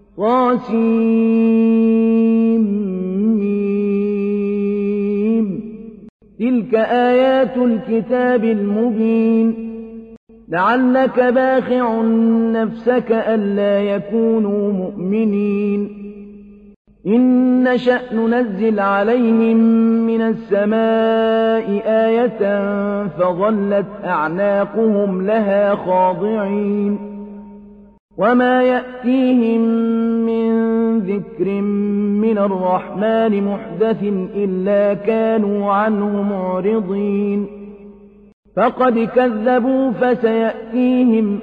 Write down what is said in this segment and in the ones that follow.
طسم. تلك آيات الكتاب المبين. لعلك باخع نفسك ألا يكونوا مؤمنين. إن نشأ ننزل عليهم من السماء آية فظلت أعناقهم لها خاضعين. وما يأتيهم من ذكر من الرحمن محدث إلا كانوا عنه معرضين. فقد كذبوا فسيأتيهم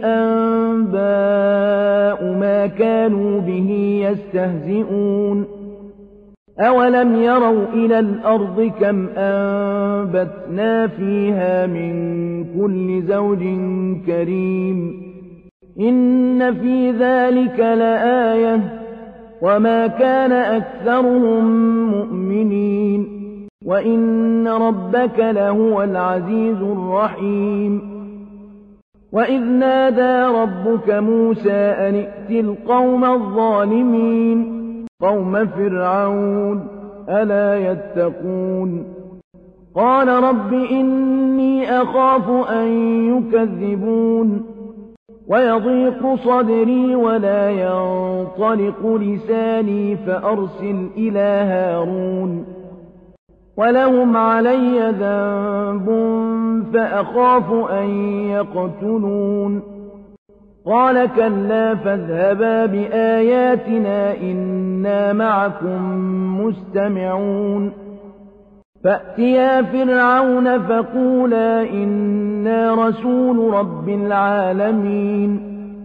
أنباء ما كانوا به يستهزئون. أولم يروا إلى الأرض كم أنبتنا فيها من كل زوج كريم. إن في ذلك لآية وما كان أكثرهم مؤمنين وإن ربك لهو العزيز الرحيم. وإذ نادى ربك موسى أن ائت القوم الظالمين قوم فرعون ألا يتقون. قال رب إني أخاف أن يكذبون ويضيق صدري ولا ينطلق لساني فأرسل إلى هارون ولهم علي ذنب فأخاف أن يقتلون. قال كلا فاذهبا بآياتنا إنا معكم مستمعون. فأتيا فرعون فقولا إنا رسول رب العالمين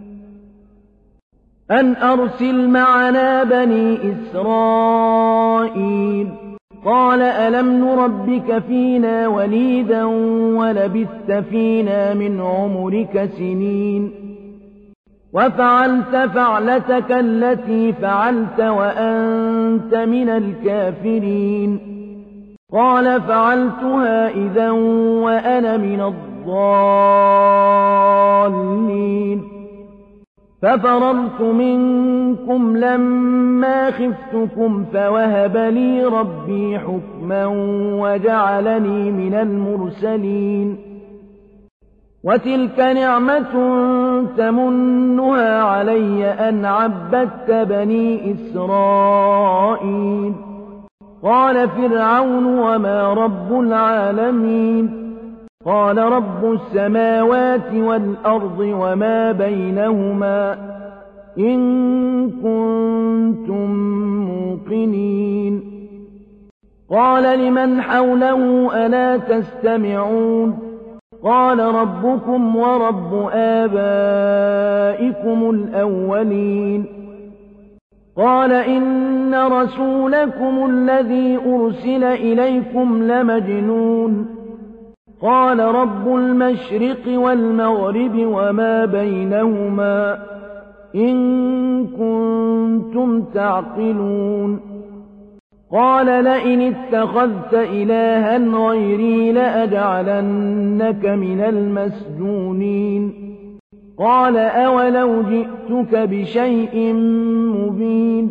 أن أرسل معنا بني إسرائيل. قال ألم نربك فينا وليدا ولبثت فينا من عمرك سنين وفعلت فعلتك التي فعلت وأنت من الكافرين. قال فعلتها إذا وأنا من الضالين. ففررت منكم لما خفتكم فوهب لي ربي حكما وجعلني من المرسلين. وتلك نعمة تمنها علي أن عبدت بني إسرائيل. قال فرعون وما رب العالمين. قال رب السماوات والأرض وما بينهما إن كنتم موقنين. قال لمن حوله ألا تستمعون. قال ربكم ورب آبائكم الأولين. قال إن رسولكم الذي أرسل إليكم لمجنون. قال رب المشرق والمغرب وما بينهما إن كنتم تعقلون. قال لئن اتخذت إلها غيري لأجعلنك من المسجونين. قال أولو جئتك بشيء مبين.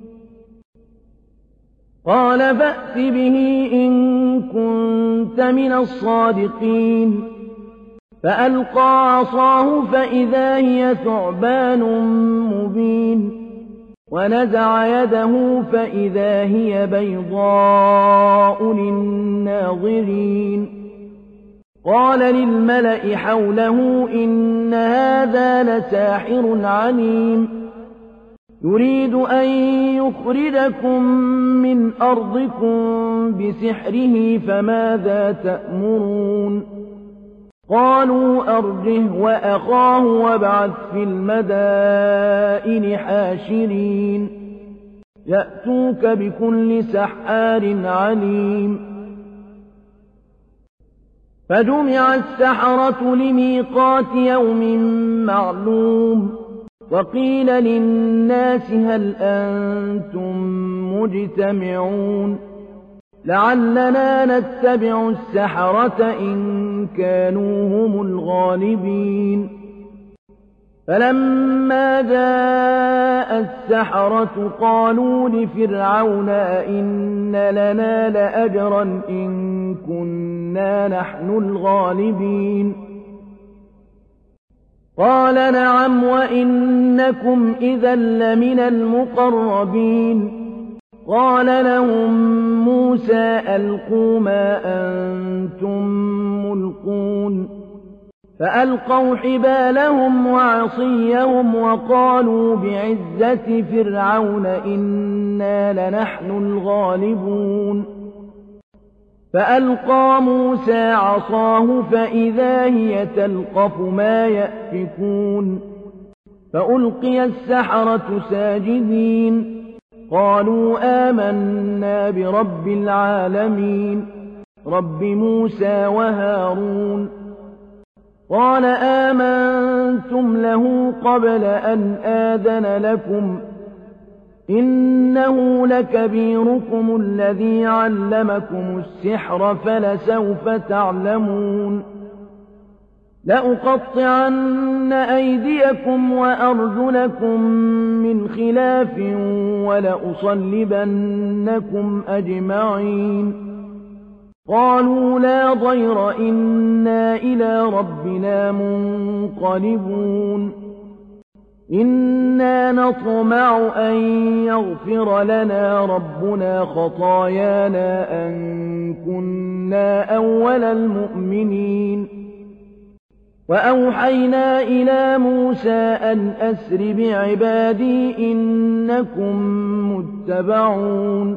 قال فأت به إن كنت من الصادقين. فألقى عصاه فإذا هي ثعبان مبين ونزع يده فإذا هي بيضاء للناظرين. قال للملأ حوله إن هذا لساحر عليم يريد أن يخرجكم من أرضكم بسحره فماذا تأمرون. قالوا أرجه وأخاه وابعث في المدائن حاشرين يأتوك بكل سحار عليم. فجمع السحرة لميقات يوم معلوم وقيل للناس هل أنتم مجتمعون لعلنا نتبع السحرة إن كانوا هم الغالبين. فلما جاء السحرة قالوا لفرعون أئن لنا لأجرا إن كنا نحن الغالبين قال نعم وإنكم إذا لمن المقربين قال لهم موسى ألقوا ما أنتم ملقون فألقوا حبالهم وعصيهم وقالوا بعزة فرعون إنا لنحن الغالبون فألقى موسى عصاه فإذا هي تلقف ما يأفكون فألقي السحرة ساجدين قالوا آمنا برب العالمين رب موسى وهارون قال آمنتم له قبل أن آذن لكم إنه لكبيركم الذي علمكم السحر فلسوف تعلمون لأقطعن أيديكم وأرجلكم من خلاف ولأصلبنكم أجمعين قالوا لا ضير إنا إلى ربنا منقلبون إنا نطمع أن يغفر لنا ربنا خطايانا أن كنا أول المؤمنين وأوحينا إلى موسى أن أسر بعبادي إنكم متبعون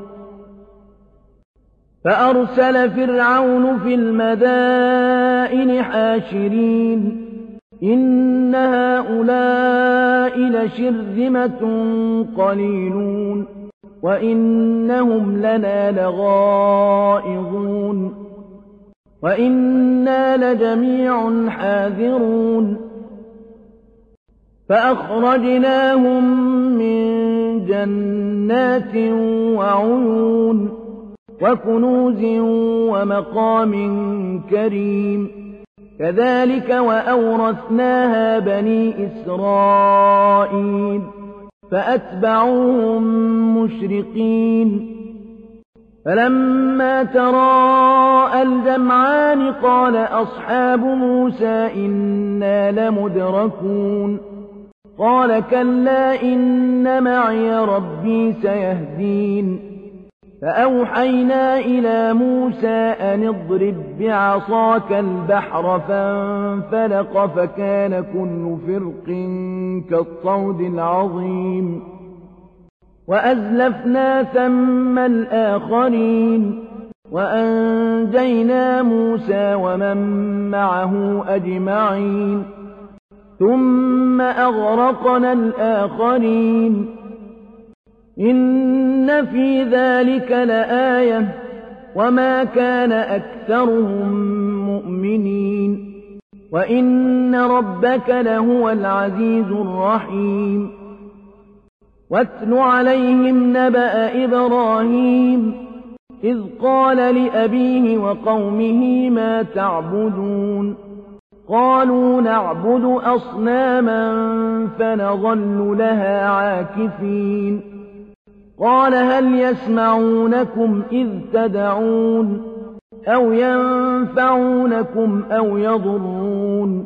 فأرسل فرعون في المدائن حاشرين إن هؤلاء لشرذمة قليلون وإنهم لنا لغائظون وإنا لجميع حاذرون فأخرجناهم من جنات وعيون وكنوز ومقام كريم كذلك وأورثناها بني إسرائيل فأتبعوهم مشرقين فلما تراءى الجمعان قال أصحاب موسى إنا لمدركون قال كلا إن معي ربي سيهدين فأوحينا إلى موسى أن اضرب بعصاك البحر فانفلق فكان كل فرق كالطود العظيم وأزلفنا ثم الآخرين وأنجينا موسى ومن معه أجمعين ثم أغرقنا الآخرين إن في ذلك لآية وما كان أكثرهم مؤمنين وإن ربك لهو العزيز الرحيم واتل عليهم نبأ إبراهيم إذ قال لأبيه وقومه ما تعبدون قالوا نعبد أصناما فنظل لها عاكفين قال هل يسمعونكم إذ تدعون أو ينفعونكم أو يضرون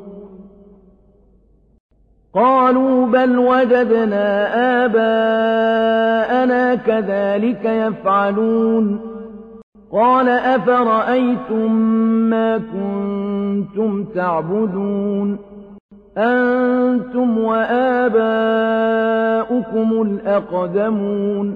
قالوا بل وجدنا آباءنا كذلك يفعلون قال أفرأيتم ما كنتم تعبدون أنتم وآباؤكم الأقدمون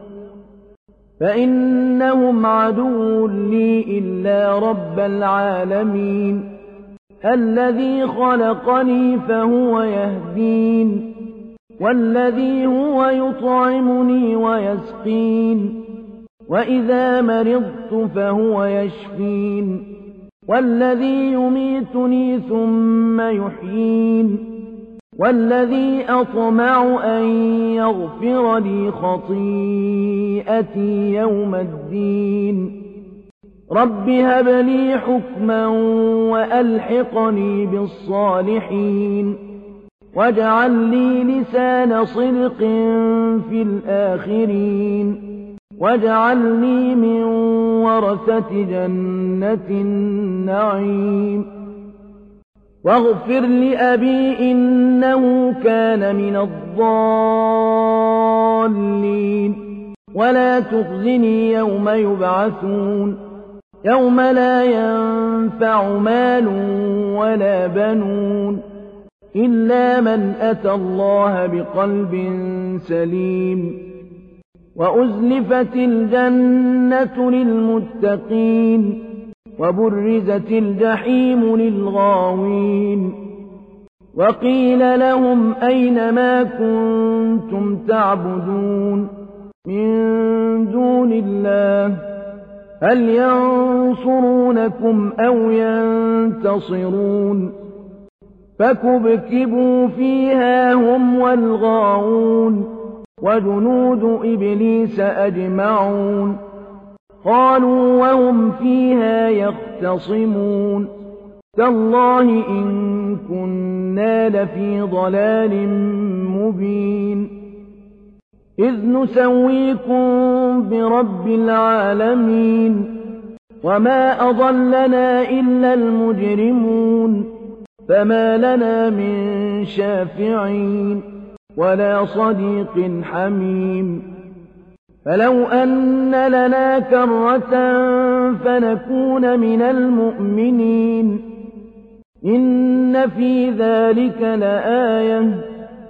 فإنهم عدو لي إلا رب العالمين الذي خلقني فهو يهدين والذي هو يطعمني ويسقين وإذا مرضت فهو يشفين والذي يميتني ثم يحيين والذي أطمع أن يغفر لي خطيئتي يوم الدين رب هب لي حكما وألحقني بالصالحين واجعل لي لسان صدق في الآخرين واجعلني من ورثة جنة النعيم واغفر لأبي إنه كان من الضالين ولا تخزني يوم يبعثون يوم لا ينفع مال ولا بنون إلا من أتى الله بقلب سليم وأزلفت الجنة للمتقين وبرزت الجحيم للغاوين وقيل لهم أين ما كنتم تعبدون من دون الله هل ينصرونكم أو ينتصرون فكبكبوا فيها هم والغاوون وجنود إبليس أجمعون قالوا وهم فيها يختصمون تالله إن كنا لفي ضلال مبين إذ نسويكم برب العالمين وما أضلنا إلا المجرمون فما لنا من شافعين ولا صديق حميم فلو أن لنا كرة فنكون من المؤمنين إن في ذلك لآية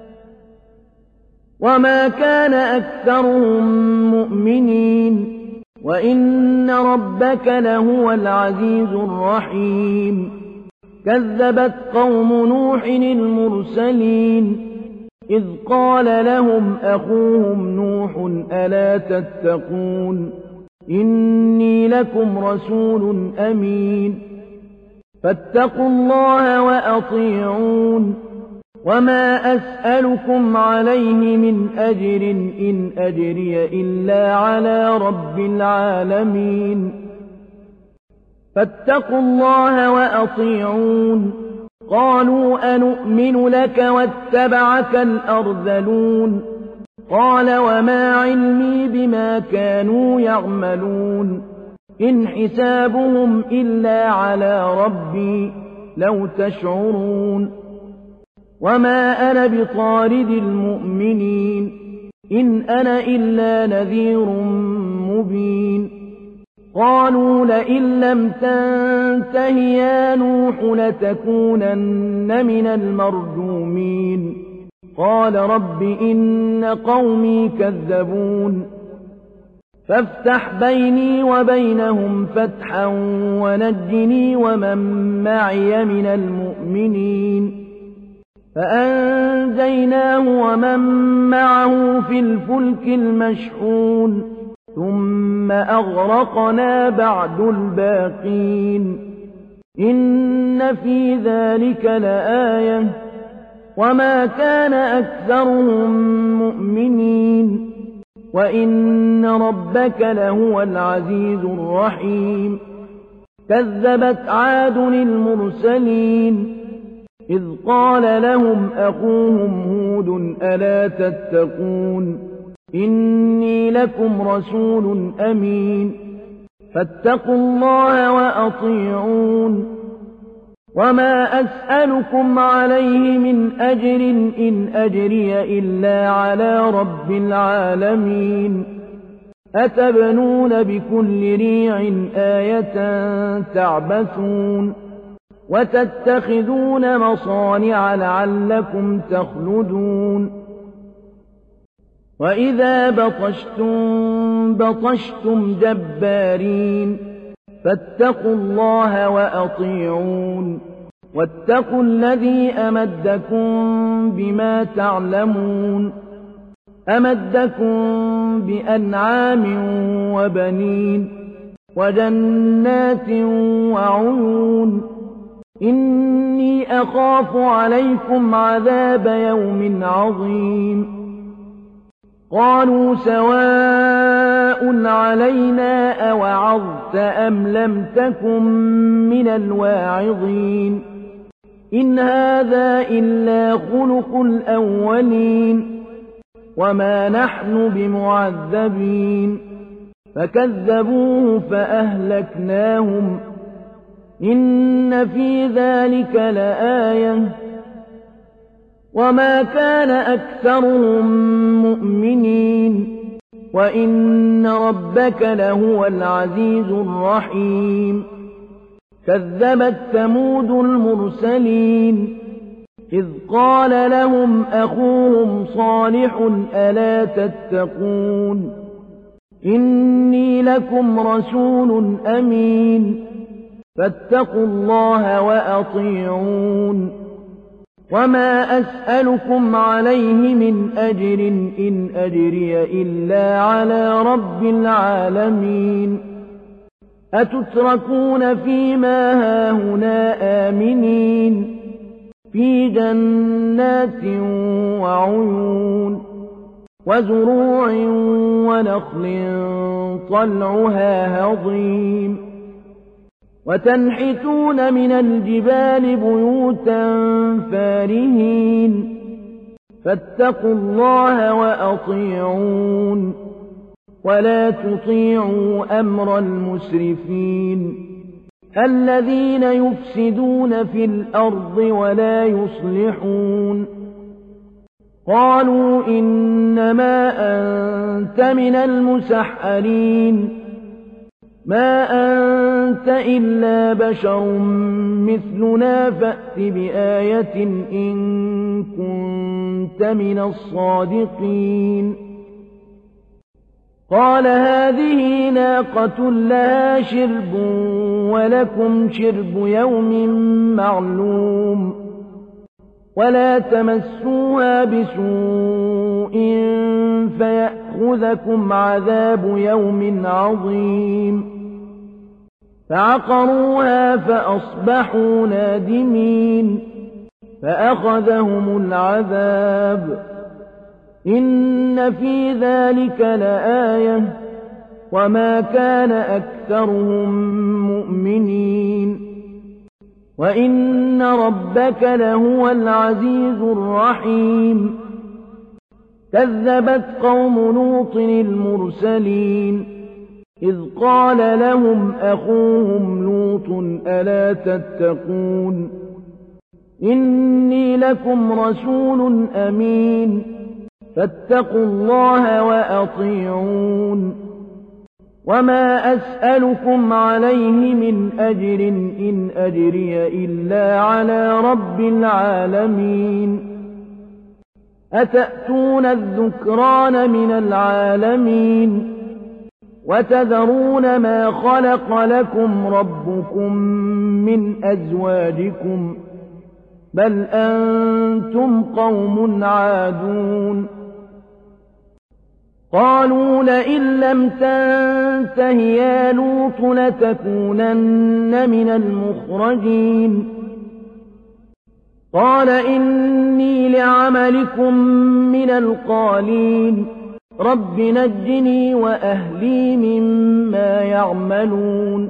وما كان أكثرهم مؤمنين وإن ربك لهو العزيز الرحيم كذبت قوم نوح المرسلين إذ قال لهم أخوهم نوح ألا تتقون إني لكم رسول أمين فاتقوا الله وأطيعون وما أسألكم عليه من أجر إن أجري إلا على رب العالمين فاتقوا الله وأطيعون قالوا أنؤمن لك واتبعك الأرذلون قال وما علمي بما كانوا يعملون إن حسابهم إلا على ربي لو تشعرون وما أنا بطارد المؤمنين إن أنا إلا نذير مبين قالوا لئن لم تنته يا نوح لتكونن من المرجومين قال رب إن قومي كذبون فافتح بيني وبينهم فتحا ونجني ومن معي من المؤمنين فأنجيناه ومن معه في الفلك المشحون ثم أغرقنا بعد الباقين إن في ذلك لآية وما كان أكثرهم مؤمنين وإن ربك لهو العزيز الرحيم كذبت عاد المرسلين إذ قال لهم أخوهم هود ألا تتقون إني لكم رسول أمين فاتقوا الله وأطيعون وما أسألكم عليه من أجر إن أجري إلا على رب العالمين أتبنون بكل ريع آية تعبثون وتتخذون مصانع لعلكم تخلدون وإذا بطشتم بطشتم جبارين فاتقوا الله وأطيعون واتقوا الذي أمدكم بما تعلمون أمدكم بأنعام وبنين وجنات وعيون إني أخاف عليكم عذاب يوم عظيم قالوا سواء علينا أوعظت أم لم تكن من الواعظين إن هذا إلا خلق الأولين وما نحن بمعذبين فكذبوه فأهلكناهم إن في ذلك لآية وما كان أكثرهم مؤمنين وإن ربك لهو العزيز الرحيم كذبت ثمود المرسلين إذ قال لهم أخوهم صالح ألا تتقون إني لكم رسول أمين فاتقوا الله وأطيعون وما أسألكم عليه من أجر إن أجري إلا على رب العالمين أتتركون فيما هاهنا آمنين في جنات وعيون وزروع ونخل طلعها هضيم وتنحتون من الجبال بيوتا فارهين فاتقوا الله وأطيعون ولا تطيعوا أمر المسرفين الذين يفسدون في الأرض ولا يصلحون قالوا إنما أنت من المسحرين ما أنت إلا بشر مثلنا فأت بآية إن كنت من الصادقين قال هذه ناقة لها شرب ولكم شرب يوم معلوم ولا تمسوها بسوء فيأخذكم عذاب يوم عظيم فعقروها فأصبحوا نادمين فأخذهم العذاب إن في ذلك لآية وما كان أكثرهم مؤمنين وإن ربك لهو العزيز الرحيم كذبت قوم لوط المرسلين إذ قال لهم أخوهم لوط ألا تتقون إني لكم رسول أمين فاتقوا الله وأطيعون وما أسألكم عليه من أجر إن أجري إلا على رب العالمين أتأتون الذكران من العالمين وتذرون ما خلق لكم ربكم من أزواجكم بل أنتم قوم عادون قالوا لئن لم تنته يا لوط لتكونن من المخرجين قال إني لعملكم من القالين رب نجني وأهلي مما يعملون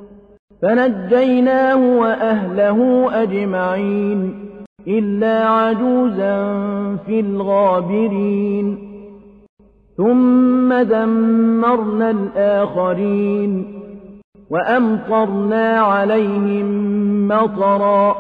فنجيناه وأهله أجمعين إلا عجوزا في الغابرين ثم دمرنا الآخرين وأمطرنا عليهم مطرا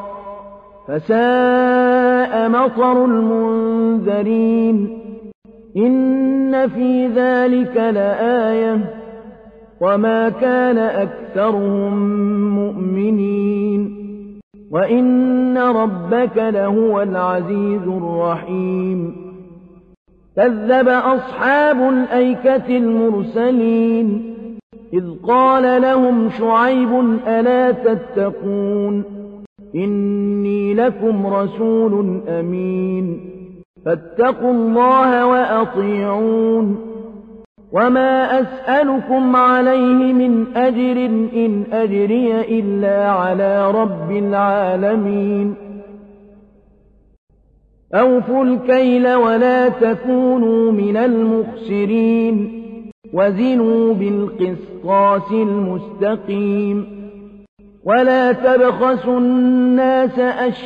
فساء مطر المنذرين إن في ذلك لآية وما كان أكثرهم مؤمنين وإن ربك لهو العزيز الرحيم كذب أصحاب الأيكة المرسلين إذ قال لهم شعيب ألا تتقون إني لكم رسول أمين فاتقوا الله وأطيعون وما أسألكم عليه من أجر إن أجري إلا على رب العالمين أوفوا الكيل ولا تكونوا من المخسرين وزنوا بالقسطاس المستقيم ولا تبخسوا الناس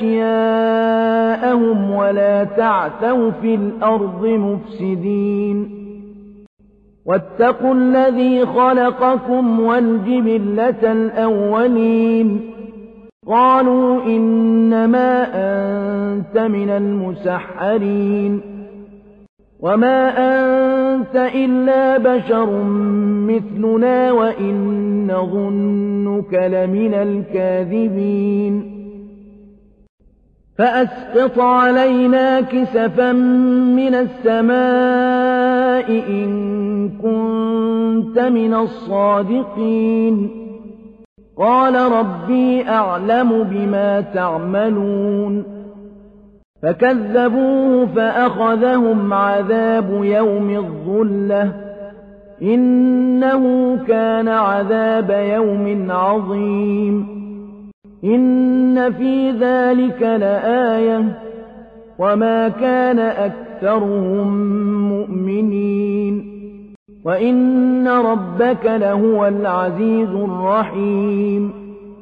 أشياءهم ولا تعثوا في الأرض مفسدين واتقوا الذي خلقكم والجبلة الأولين قالوا إنما أنت من المسحرين وما أنت إلا بشر مثلنا وإن نظنك لمن الكاذبين فأسقط علينا كسفا من السماء إن كنت من الصادقين قال ربي أعلم بما تعملون فكذبوه فأخذهم عذاب يوم الظلة إنه كان عذاب يوم عظيم إن في ذلك لآية وما كان أكثرهم مؤمنين وإن ربك لهو العزيز الرحيم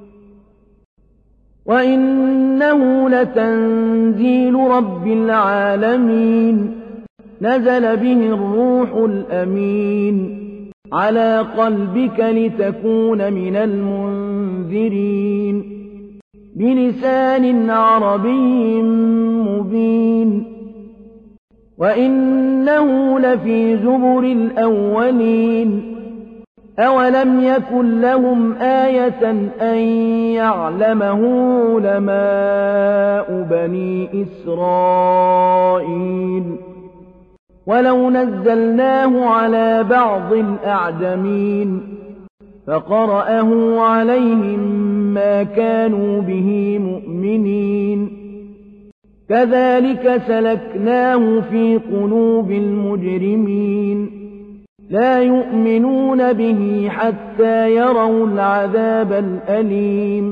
وإنه لتنزيل رب العالمين نزل به الروح الأمين على قلبك لتكون من المنذرين بلسان عربي مبين وإنه لفي زبر الأولين أولم يكن لهم آية أن يعلمه علماء بني إسرائيل ولو نزلناه على بعض الأعجمين فقرأه عليهم ما كانوا به مؤمنين كذلك سلكناه في قلوب المجرمين لا يؤمنون به حتى يروا العذاب الأليم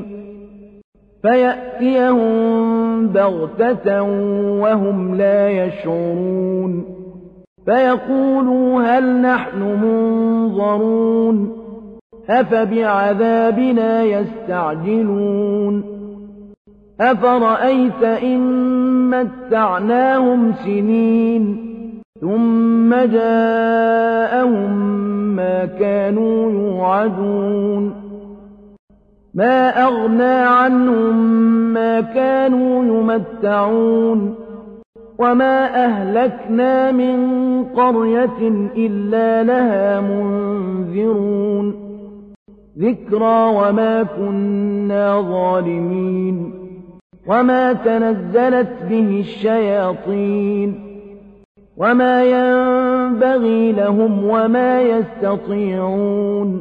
فيأتيهم بغتة وهم لا يشعرون فيقولوا هل نحن منظرون أفبعذابنا يستعجلون أفرأيت إن متعناهم سنين ثم جاءهم ما كانوا يوعدون ما أغنى عنهم ما كانوا يمتعون وما أهلكنا من قرية إلا لها منذرون ذكرى وما كنا ظالمين وما تنزلت به الشياطين وما ينبغي لهم وما يستطيعون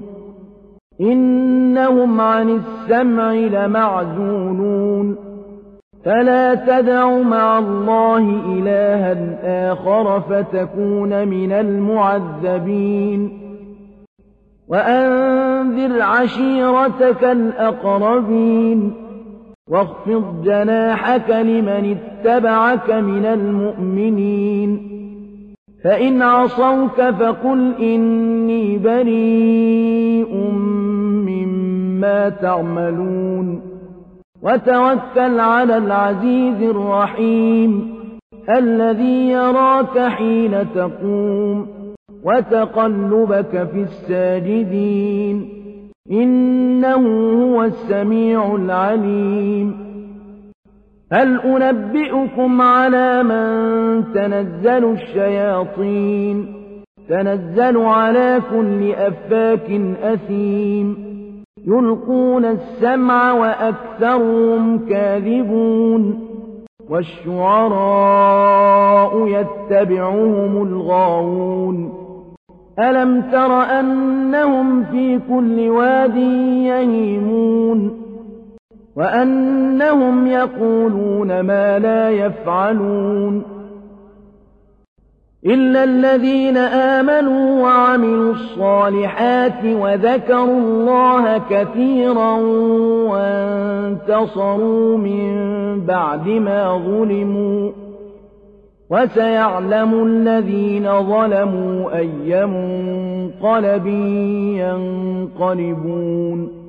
إنهم عن السمع لمعزولون فلا تدع مع الله إلها آخر فتكون من المعذبين وأنذر عشيرتك الأقربين واخفض جناحك لمن اتبعك من المؤمنين فإن عصوك فقل إني بريء مما تعملون وتوكل على العزيز الرحيم الذي يراك حين تقوم وتقلبك في الساجدين إنه هو السميع العليم هل أنبئكم على من تنزل الشياطين تنزل على كل أفاك أثيم يلقون السمع وأكثرهم كاذبون والشعراء يتبعهم الغاوون ألم تر أنهم في كل واد يهيمون وأنهم يقولون ما لا يفعلون إلا الذين آمنوا وعملوا الصالحات وذكروا الله كثيرا وانتصروا من بعد ما ظلموا وسيعلم الذين ظلموا أي منقلب ينقلبون